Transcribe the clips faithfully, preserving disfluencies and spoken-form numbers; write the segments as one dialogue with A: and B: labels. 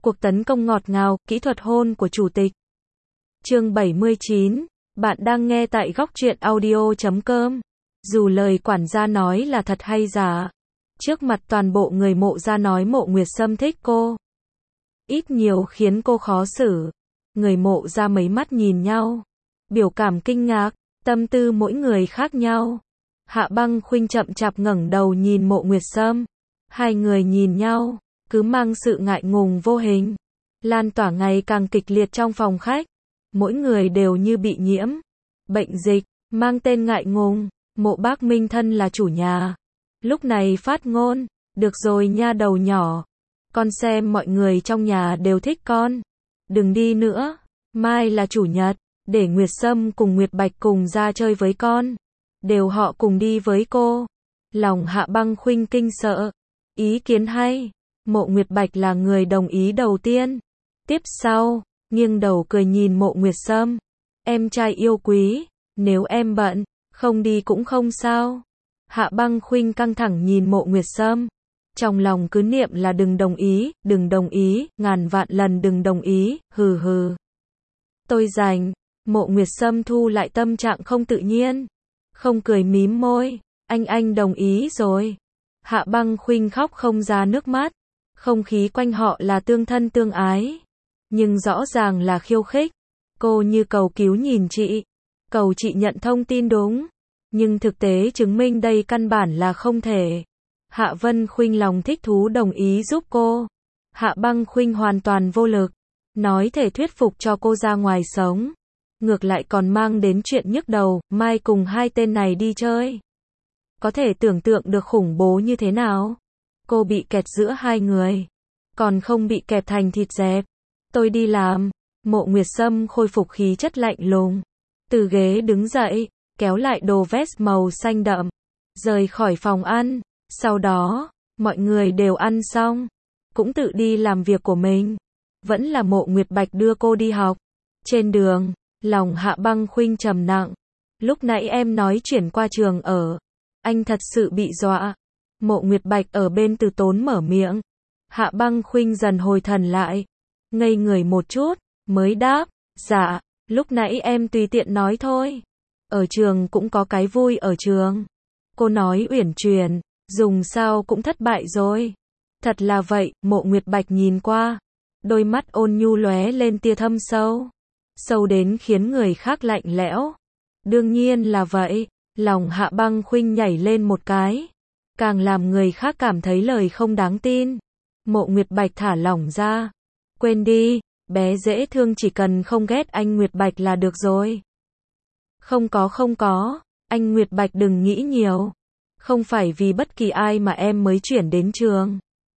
A: Cuộc tấn công ngọt ngào, kỹ thuật hôn của chủ tịch. Chương bảy mươi chín, bạn đang nghe tại góc truyện audio chấm com. Dù lời quản gia nói là thật hay giả, trước mặt toàn bộ người Mộ gia nói Mộ Nguyệt Sâm thích cô, ít nhiều khiến cô khó xử. Người Mộ gia mấy mắt nhìn nhau, biểu cảm kinh ngạc, tâm tư mỗi người khác nhau. Hạ Băng Khuynh chậm chạp ngẩng đầu nhìn Mộ Nguyệt Sâm, hai người nhìn nhau, cứ mang sự ngại ngùng vô hình, lan tỏa ngày càng kịch liệt trong phòng khách. Mỗi người đều như bị nhiễm bệnh dịch, mang tên ngại ngùng. Mộ Bác Minh thân là chủ nhà, lúc này phát ngôn, được rồi nha đầu nhỏ, con xem mọi người trong nhà đều thích con, đừng đi nữa, mai là chủ nhật, để Nguyệt Sâm cùng Nguyệt Bạch cùng ra chơi với con, đều họ cùng đi với cô. Lòng Hạ Băng Khuynh kinh sợ, ý kiến hay. Mộ Nguyệt Bạch là người đồng ý đầu tiên, tiếp sau, nghiêng đầu cười nhìn Mộ Nguyệt Sâm, em trai yêu quý, nếu em bận, không đi cũng không sao. Hạ Băng Khuynh căng thẳng nhìn Mộ Nguyệt Sâm, trong lòng cứ niệm là đừng đồng ý, đừng đồng ý, ngàn vạn lần đừng đồng ý, hừ hừ. Tôi rành. Mộ Nguyệt Sâm thu lại tâm trạng không tự nhiên, không cười mím môi, anh anh đồng ý rồi. Hạ Băng Khuynh khóc không ra nước mắt, không khí quanh họ là tương thân tương ái, nhưng rõ ràng là khiêu khích. Cô như cầu cứu nhìn chị, cầu chị nhận thông tin đúng, nhưng thực tế chứng minh đây căn bản là không thể. Hạ Vân Khuynh lòng thích thú đồng ý giúp cô. Hạ Băng Khuynh hoàn toàn vô lực, nói thể thuyết phục cho cô ra ngoài sống, ngược lại còn mang đến chuyện nhức đầu, mai cùng hai tên này đi chơi. Có thể tưởng tượng được khủng bố như thế nào. Cô bị kẹt giữa hai người, còn không bị kẹp thành thịt dẹp. Tôi đi làm. Mộ Nguyệt Sâm khôi phục khí chất lạnh lùng, từ ghế đứng dậy, kéo lại đồ vest màu xanh đậm, rời khỏi phòng ăn. Sau đó, mọi người đều ăn xong, cũng tự đi làm việc của mình. Vẫn là Mộ Nguyệt Bạch đưa cô đi học. Trên đường, lòng Hạ Băng Khuynh trầm nặng. Lúc nãy em nói chuyển qua trường ở, anh thật sự bị dọa. Mộ Nguyệt Bạch ở bên từ tốn mở miệng. Hạ Băng Khuynh dần hồi thần lại, ngây người một chút, mới đáp, dạ, lúc nãy em tùy tiện nói thôi. Ở trường cũng có cái vui ở trường. Cô nói uyển chuyển, dùng sao cũng thất bại rồi. Thật là vậy. Mộ Nguyệt Bạch nhìn qua, đôi mắt ôn nhu lóe lên tia thâm sâu, sâu đến khiến người khác lạnh lẽo. Đương nhiên là vậy. Lòng Hạ Băng Khuynh nhảy lên một cái, càng làm người khác cảm thấy lời không đáng tin. Mộ Nguyệt Bạch thả lỏng ra, quên đi, bé dễ thương, chỉ cần không ghét anh Nguyệt Bạch là được rồi. Không có không có, anh Nguyệt Bạch đừng nghĩ nhiều, không phải vì bất kỳ ai mà em mới chuyển đến trường.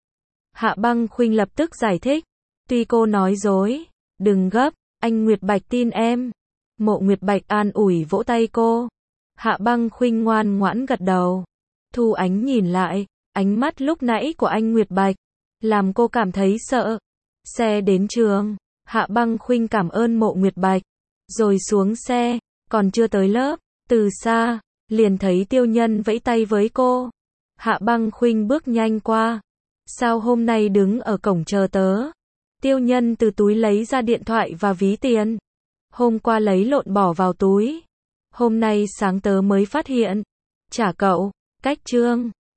A: Hạ Băng Khuynh lập tức giải thích, tuy cô nói dối, đừng gấp, anh Nguyệt Bạch tin em. Mộ Nguyệt Bạch an ủi vỗ tay cô. Hạ Băng Khuynh ngoan ngoãn gật đầu. Thu Ánh nhìn lại, ánh mắt lúc nãy của anh Nguyệt Bạch làm cô cảm thấy sợ. Xe đến trường, Hạ Băng Khuynh cảm ơn Mộ Nguyệt Bạch, rồi xuống xe, còn chưa tới lớp, từ xa, liền thấy Tiêu Nhân vẫy tay với cô. Hạ Băng Khuynh bước nhanh qua. Sao hôm nay đứng ở cổng chờ tớ? Tiêu Nhân từ túi lấy ra điện thoại và ví tiền. Hôm qua lấy lộn bỏ vào túi. Hôm nay sáng tớ mới phát hiện. Trả cậu. Cách chương.